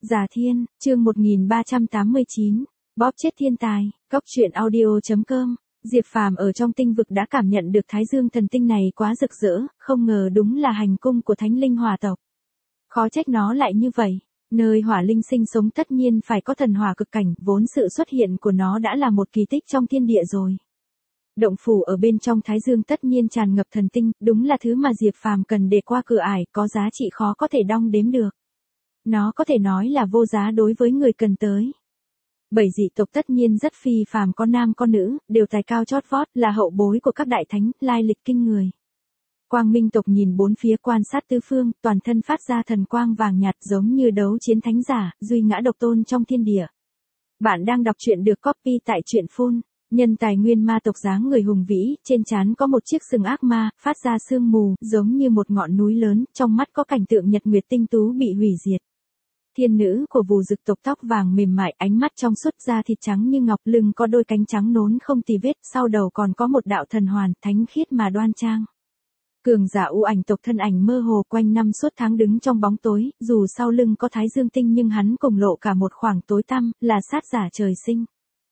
Già Thiên, chương 1389, bóp chết thiên tài, Cóc truyện audio.com. Diệp Phàm ở trong tinh vực đã cảm nhận được Thái Dương thần tinh này quá rực rỡ, không ngờ đúng là hành cung của Thánh linh hỏa tộc. Khó trách nó lại như vậy, nơi hỏa linh sinh sống tất nhiên phải có thần hỏa cực cảnh, vốn sự xuất hiện của nó đã là một kỳ tích trong thiên địa rồi. Động phủ ở bên trong Thái Dương tất nhiên tràn ngập thần tinh, đúng là thứ mà Diệp Phàm cần để qua cửa ải, có giá trị khó có thể đong đếm được. Nó có thể nói là vô giá đối với người cần tới. Bảy dị tộc tất nhiên rất phi phàm, có nam có nữ, đều tài cao chót vót, là hậu bối của các đại thánh, lai lịch kinh người. Quang Minh tộc nhìn bốn phía quan sát tứ phương, toàn thân phát ra thần quang vàng nhạt giống như đấu chiến thánh giả, duy ngã độc tôn trong thiên địa. Bạn đang đọc truyện được copy tại truyện phun. Nhân tài nguyên ma tộc dáng người hùng vĩ, trên trán có một chiếc sừng ác ma, phát ra sương mù, giống như một ngọn núi lớn, trong mắt có cảnh tượng nhật nguyệt tinh tú bị hủy diệt. Thiên nữ của Vù Dực tộc tóc vàng mềm mại, ánh mắt trong suốt, da thịt trắng như ngọc, lưng có đôi cánh trắng nốn không tì vết, sau đầu còn có một đạo thần hoàn, thánh khiết mà đoan trang. Cường giả U Ảnh tộc thân ảnh mơ hồ quanh năm suốt tháng đứng trong bóng tối, dù sau lưng có Thái Dương tinh nhưng hắn cùng lộ cả một khoảng tối tăm, là sát giả trời sinh.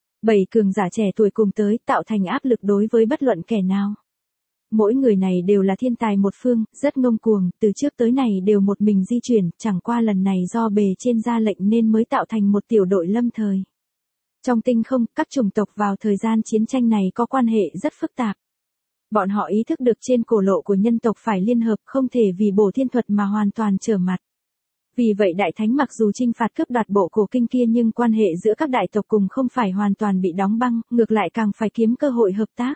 7 cường giả trẻ tuổi cùng tới, tạo thành áp lực đối với bất luận kẻ nào. Mỗi người này đều là thiên tài một phương, rất ngông cuồng, từ trước tới này đều một mình di chuyển, chẳng qua lần này do bề trên ra lệnh nên mới tạo thành một tiểu đội lâm thời. Trong tinh không, các chủng tộc vào thời gian chiến tranh này có quan hệ rất phức tạp. Bọn họ ý thức được trên cổ lộ của nhân tộc phải liên hợp, không thể vì bổ thiên thuật mà hoàn toàn trở mặt. Vì vậy đại thánh mặc dù chinh phạt cướp đoạt bộ cổ kinh kia nhưng quan hệ giữa các đại tộc cùng không phải hoàn toàn bị đóng băng, ngược lại càng phải kiếm cơ hội hợp tác.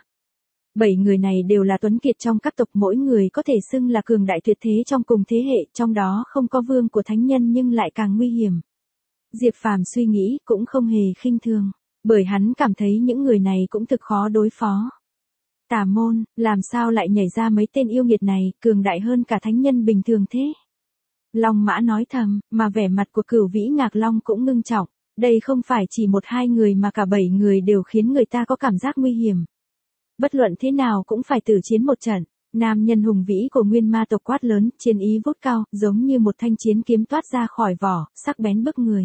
7 người này đều là tuấn kiệt trong các tộc, mỗi người có thể xưng là cường đại tuyệt thế trong cùng thế hệ, trong đó không có vương của thánh nhân nhưng lại càng nguy hiểm. Diệp Phàm suy nghĩ cũng không hề khinh thường, bởi hắn cảm thấy những người này cũng thực khó đối phó. Tà môn, làm sao lại nhảy ra mấy tên yêu nghiệt này, cường đại hơn cả thánh nhân bình thường thế? Long Mã nói thầm, mà vẻ mặt của Cửu Vĩ Ngạc Long cũng ngưng trọng, đây không phải chỉ một hai người mà cả 7 người đều khiến người ta có cảm giác nguy hiểm. Bất luận thế nào cũng phải tử chiến một trận. Nam nhân hùng vĩ của nguyên ma tộc quát lớn, chiến ý vút cao, giống như một thanh chiến kiếm toát ra khỏi vỏ, sắc bén bức người.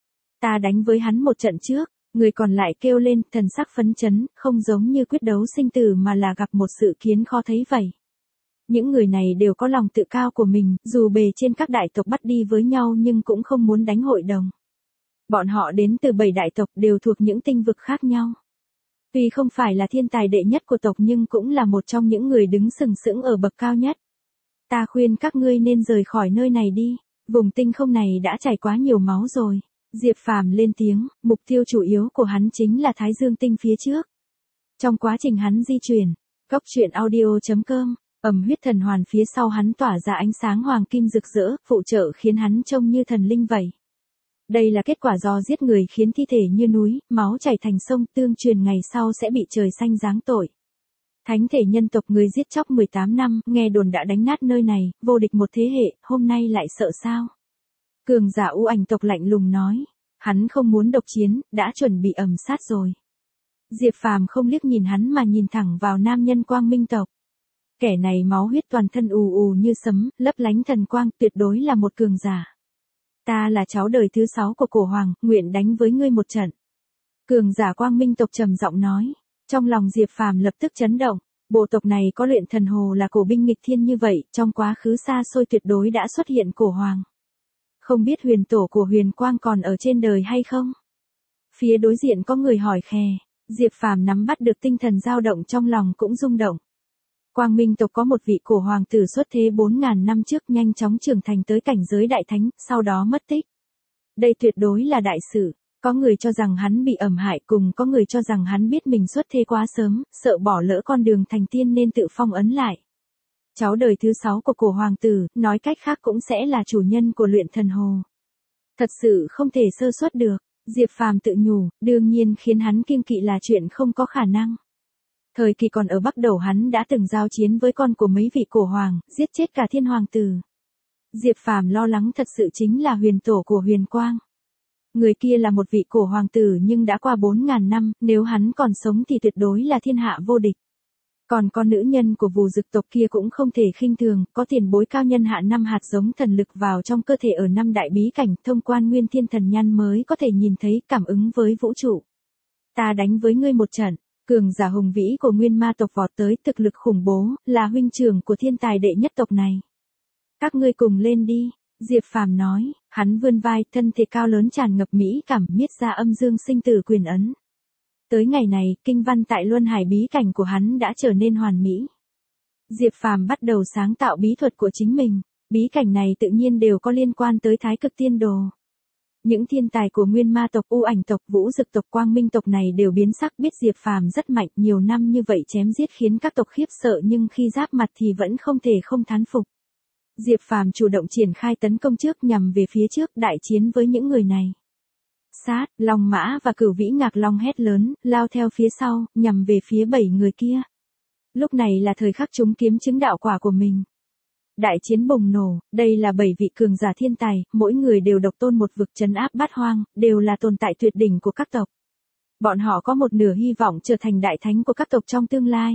Ta đánh với hắn một trận trước, người còn lại kêu lên, thần sắc phấn chấn, không giống như quyết đấu sinh tử mà là gặp một sự kiến khó thấy vậy. Những người này đều có lòng tự cao của mình, dù bề trên các đại tộc bắt đi với nhau nhưng cũng không muốn đánh hội đồng. Bọn họ đến từ 7 đại tộc đều thuộc những tinh vực khác nhau. Tuy không phải là thiên tài đệ nhất của tộc nhưng cũng là một trong những người đứng sừng sững ở bậc cao nhất. Ta khuyên các ngươi nên rời khỏi nơi này đi, vùng tinh không này đã chảy quá nhiều máu rồi. Diệp Phàm lên tiếng, mục tiêu chủ yếu của hắn chính là Thái Dương tinh phía trước. Trong quá trình hắn di chuyển, Cóc truyện audio.com, huyết thần hoàn phía sau hắn tỏa ra ánh sáng hoàng kim rực rỡ, phụ trợ khiến hắn trông như thần linh vậy. Đây là kết quả do giết người khiến thi thể như núi, máu chảy thành sông, tương truyền ngày sau sẽ bị trời xanh giáng tội. Thánh thể nhân tộc người giết chóc 18 năm, nghe đồn đã đánh nát nơi này, vô địch một thế hệ, hôm nay lại sợ sao? Cường giả U Ảnh tộc lạnh lùng nói, hắn không muốn độc chiến, đã chuẩn bị ầm sát rồi. Diệp Phàm không liếc nhìn hắn mà nhìn thẳng vào nam nhân Quang Minh tộc. Kẻ này máu huyết toàn thân ù ù như sấm, lấp lánh thần quang, tuyệt đối là một cường giả. Ta là cháu đời thứ 6 của cổ hoàng, nguyện đánh với ngươi một trận. Cường giả Quang Minh tộc trầm giọng nói. Trong lòng Diệp Phàm lập tức chấn động, bộ tộc này có luyện thần hồ là cổ binh nghịch thiên như vậy, trong quá khứ xa xôi tuyệt đối đã xuất hiện cổ hoàng. Không biết huyền tổ của Huyền Quang còn ở trên đời hay không? Phía đối diện có người hỏi khè, Diệp Phàm nắm bắt được tinh thần dao động trong lòng cũng rung động. Quang Minh tộc có một vị cổ hoàng tử xuất thế 4.000 năm trước, nhanh chóng trưởng thành tới cảnh giới đại thánh, sau đó mất tích. Đây tuyệt đối là đại sự, có người cho rằng hắn bị ẩm hại, cùng có người cho rằng hắn biết mình xuất thế quá sớm, sợ bỏ lỡ con đường thành tiên nên tự phong ấn lại. Cháu đời thứ 6 của cổ hoàng tử, nói cách khác cũng sẽ là chủ nhân của luyện thần hồ. Thật sự không thể sơ suất được, Diệp Phàm tự nhủ, đương nhiên khiến hắn kiêng kỵ là chuyện không có khả năng. Thời kỳ còn ở Bắc Đầu hắn đã từng giao chiến với con của mấy vị cổ hoàng, giết chết cả thiên hoàng tử. Diệp Phàm lo lắng thật sự chính là huyền tổ của Huyền Quang. Người kia là một vị cổ hoàng tử nhưng đã qua 4.000 năm, nếu hắn còn sống thì tuyệt đối là thiên hạ vô địch. Còn con nữ nhân của Vù Dực tộc kia cũng không thể khinh thường, có tiền bối cao nhân hạ 5 hạt giống thần lực vào trong cơ thể ở 5 đại bí cảnh, thông qua Nguyên Thiên Thần Nhan mới có thể nhìn thấy, cảm ứng với vũ trụ. Ta đánh với ngươi một trận. Cường giả hùng vĩ của Nguyên Ma tộc vọt tới, thực lực khủng bố, là huynh trưởng của thiên tài đệ nhất tộc này. Các ngươi cùng lên đi, Diệp Phàm nói, hắn vươn vai, thân thể cao lớn tràn ngập mỹ cảm, miết ra âm dương sinh tử quyền ấn. Tới ngày này, kinh văn tại Luân Hải bí cảnh của hắn đã trở nên hoàn mỹ. Diệp Phàm bắt đầu sáng tạo bí thuật của chính mình, bí cảnh này tự nhiên đều có liên quan tới Thái Cực Tiên Đồ. Những thiên tài của Nguyên Ma tộc, U Ảnh tộc, Vũ Dực tộc, Quang Minh tộc này đều biến sắc, biết Diệp Phàm rất mạnh, nhiều năm như vậy chém giết khiến các tộc khiếp sợ, nhưng khi giáp mặt thì vẫn không thể không thán phục. Diệp Phàm chủ động triển khai tấn công trước, nhằm về phía trước, đại chiến với những người này. Sát, Long Mã và Cửu Vĩ Ngạc Long hét lớn, lao theo phía sau, nhằm về phía 7 người kia. Lúc này là thời khắc chúng kiếm chứng đạo quả của mình. Đại chiến bùng nổ, đây là 7 vị cường giả thiên tài, mỗi người đều độc tôn một vực, trấn áp bát hoang, đều là tồn tại tuyệt đỉnh của các tộc. Bọn họ có một nửa hy vọng trở thành đại thánh của các tộc trong tương lai.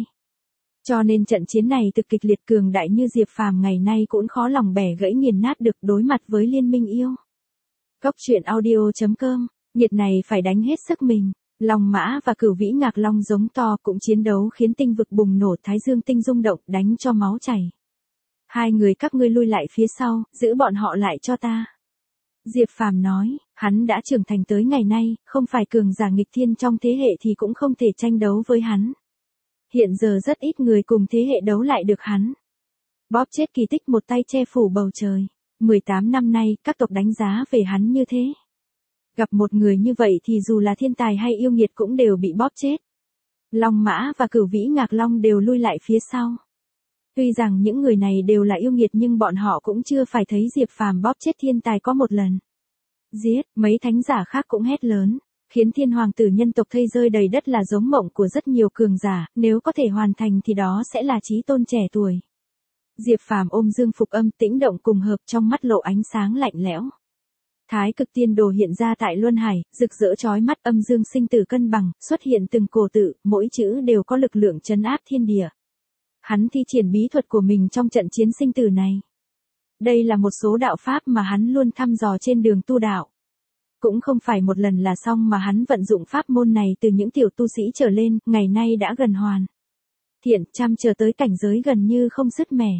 Cho nên trận chiến này thực kịch liệt, cường đại như Diệp Phàm ngày nay cũng khó lòng bẻ gãy nghiền nát được, đối mặt với liên minh yêu. Cốc truyện audio.com, nhiệt này phải đánh hết sức mình. Long Mã và Cửu Vĩ Ngạc Long giống to, cũng chiến đấu khiến tinh vực bùng nổ, Thái Dương tinh rung động, đánh cho máu chảy. Hai người các ngươi lui lại phía sau, giữ bọn họ lại cho ta. Diệp Phàm nói, hắn đã trưởng thành tới ngày nay, không phải cường giả nghịch thiên trong thế hệ thì cũng không thể tranh đấu với hắn. Hiện giờ rất ít người cùng thế hệ đấu lại được hắn. Bóp chết kỳ tích, một tay che phủ bầu trời. 18 năm nay, các tộc đánh giá về hắn như thế. Gặp một người như vậy thì dù là thiên tài hay yêu nghiệt cũng đều bị bóp chết. Long Mã và Cửu Vĩ Ngạc Long đều lui lại phía sau. Tuy rằng những người này đều là yêu nghiệt nhưng bọn họ cũng chưa phải thấy Diệp Phàm bóp chết thiên tài có một lần. Giết, mấy thánh giả khác cũng hét lớn, khiến thiên hoàng tử nhân tộc thây rơi đầy đất là giống mộng của rất nhiều cường giả, nếu có thể hoàn thành thì đó sẽ là chí tôn trẻ tuổi. Diệp Phàm ôm dương phục âm, tĩnh động cùng hợp, trong mắt lộ ánh sáng lạnh lẽo. Thái Cực Tiên Đồ hiện ra tại Luân Hải, rực rỡ chói mắt, âm dương sinh tử cân bằng, xuất hiện từng cổ tự, mỗi chữ đều có lực lượng trấn áp thiên địa. Hắn thi triển bí thuật của mình trong trận chiến sinh tử này. Đây là một số đạo pháp mà hắn luôn thăm dò trên đường tu đạo. Cũng không phải một lần là xong mà hắn vận dụng pháp môn này từ những tiểu tu sĩ trở lên, ngày nay đã gần hoàn thiện, chăm chờ tới cảnh giới gần như không sứt mẻ.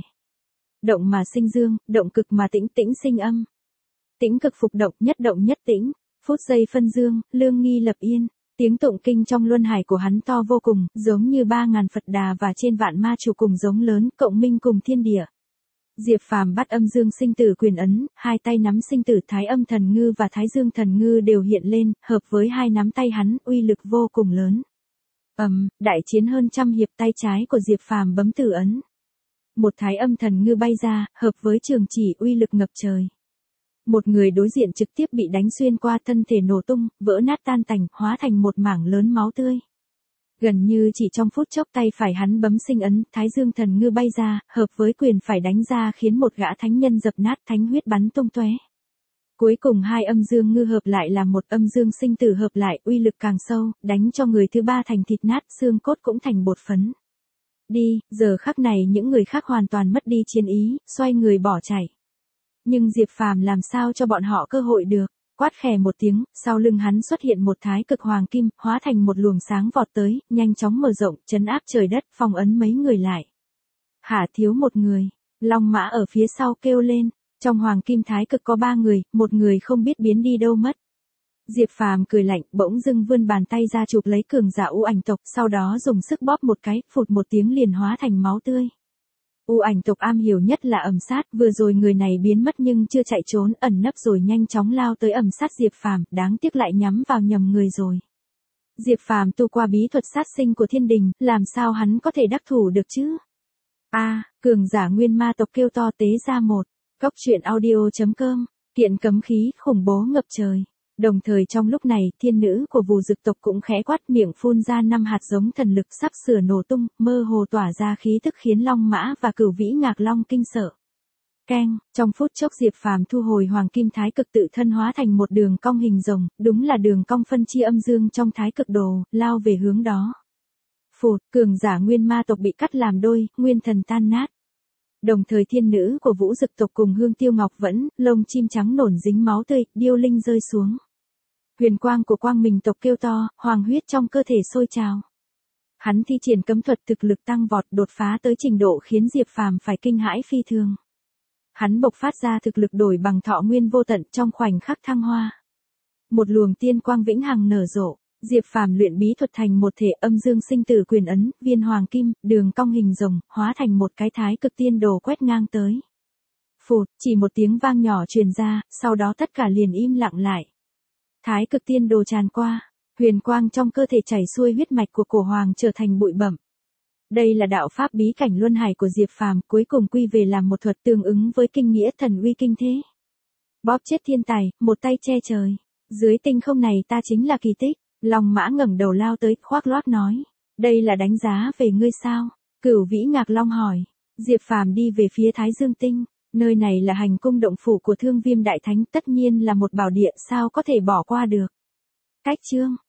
Động mà sinh dương, động cực mà tĩnh, tĩnh sinh âm. Tĩnh cực phục động, nhất động nhất tĩnh, phút giây phân dương, lương nghi lập yên. Tiếng tụng kinh trong luân hải của hắn to vô cùng, giống như 3.000 Phật Đà và trên vạn ma chủ cùng giống lớn, cộng minh cùng thiên địa. Diệp Phàm bắt âm dương sinh tử quyền ấn, hai tay nắm sinh tử thái âm thần ngư và thái dương thần ngư đều hiện lên, hợp với hai nắm tay hắn, uy lực vô cùng lớn. Đại chiến hơn trăm hiệp, tay trái của Diệp Phàm bấm tử ấn. Một thái âm thần ngư bay ra, hợp với trường chỉ, uy lực ngập trời. Một người đối diện trực tiếp bị đánh xuyên qua, thân thể nổ tung, vỡ nát tan tành, hóa thành một mảng lớn máu tươi. Gần như chỉ trong phút chốc, tay phải hắn bấm sinh ấn, thái dương thần ngư bay ra, hợp với quyền phải đánh ra khiến một gã thánh nhân dập nát, thánh huyết bắn tung tóe. Cuối cùng hai âm dương ngư hợp lại là một, âm dương sinh tử hợp lại, uy lực càng sâu, đánh cho người thứ ba thành thịt nát, xương cốt cũng thành bột phấn. Đi, giờ khắc này những người khác hoàn toàn mất đi chiến ý, xoay người bỏ chạy. Nhưng Diệp Phàm làm sao cho bọn họ cơ hội được, quát khè một tiếng, sau lưng hắn xuất hiện một thái cực hoàng kim, hóa thành một luồng sáng vọt tới, nhanh chóng mở rộng, trấn áp trời đất, phong ấn mấy người lại. Hả, thiếu một người, Long Mã ở phía sau kêu lên, trong hoàng kim thái cực có 3 người, một người không biết biến đi đâu mất. Diệp Phàm cười lạnh, bỗng dưng vươn bàn tay ra chụp lấy cường giả U Ảnh tộc, sau đó dùng sức bóp một cái, phụt một tiếng liền hóa thành máu tươi. U Ảnh tộc am hiểu nhất là ẩm sát, vừa rồi người này biến mất nhưng chưa chạy trốn, ẩn nấp rồi nhanh chóng lao tới ẩm sát Diệp Phàm, đáng tiếc lại nhắm vào nhầm người rồi. Diệp Phàm tu qua bí thuật sát sinh của thiên đình, làm sao hắn có thể đắc thủ được chứ? Cường giả Nguyên Ma tộc kêu to, tế ra một. Cốc truyện audio.com, kiện cấm khí khủng bố ngập trời. Đồng thời trong lúc này, thiên nữ của Vù Dực tộc cũng khẽ quát, miệng phun ra 5 hạt giống thần lực sắp sửa nổ tung, mơ hồ tỏa ra khí tức khiến Long Mã và Cửu Vĩ Ngạc Long kinh sợ. Keng, trong phút chốc Diệp Phàm thu hồi hoàng kim thái cực, tự thân hóa thành một đường cong hình rồng, đúng là đường cong phân chia âm dương trong thái cực đồ, lao về hướng đó. Phụt, cường giả nguyên ma tộc bị cắt làm đôi, nguyên thần tan nát. Đồng thời thiên nữ của Vũ Dực tộc cùng Hương Tiêu Ngọc Vẫn, lông chim trắng nổn dính máu tươi, điêu linh rơi xuống. Huyền quang của Quang Minh tộc kêu to, hoàng huyết trong cơ thể sôi trào. Hắn thi triển cấm thuật thực lực tăng vọt, đột phá tới trình độ khiến Diệp Phàm phải kinh hãi phi thường. Hắn bộc phát ra thực lực đổi bằng thọ nguyên vô tận trong khoảnh khắc thăng hoa. Một luồng tiên quang vĩnh hằng nở rộ, Diệp Phàm luyện bí thuật thành một thể âm dương sinh tử quyền ấn, viên hoàng kim, đường cong hình rồng, hóa thành một cái thái cực tiên đồ quét ngang tới. Phụt, chỉ một tiếng vang nhỏ truyền ra, sau đó tất cả liền im lặng lại. Thái cực tiên đồ tràn qua, huyền quang trong cơ thể chảy xuôi huyết mạch của cổ hoàng trở thành bụi bặm. Đây là đạo pháp bí cảnh luân hải của Diệp Phàm, cuối cùng quy về làm một thuật tương ứng với kinh nghĩa thần uy kinh thế. Bóp chết thiên tài, một tay che trời. Dưới tinh không này ta chính là kỳ tích. Long Mã ngẩng đầu lao tới, khoác lác nói. Đây là đánh giá về ngươi sao? Cửu Vĩ Ngạc Long hỏi. Diệp Phàm đi về phía Thái Dương Tinh. Nơi này là hành cung động phủ của Thương Viêm Đại Thánh, tất nhiên là một bảo địa, sao có thể bỏ qua được. Cách chương.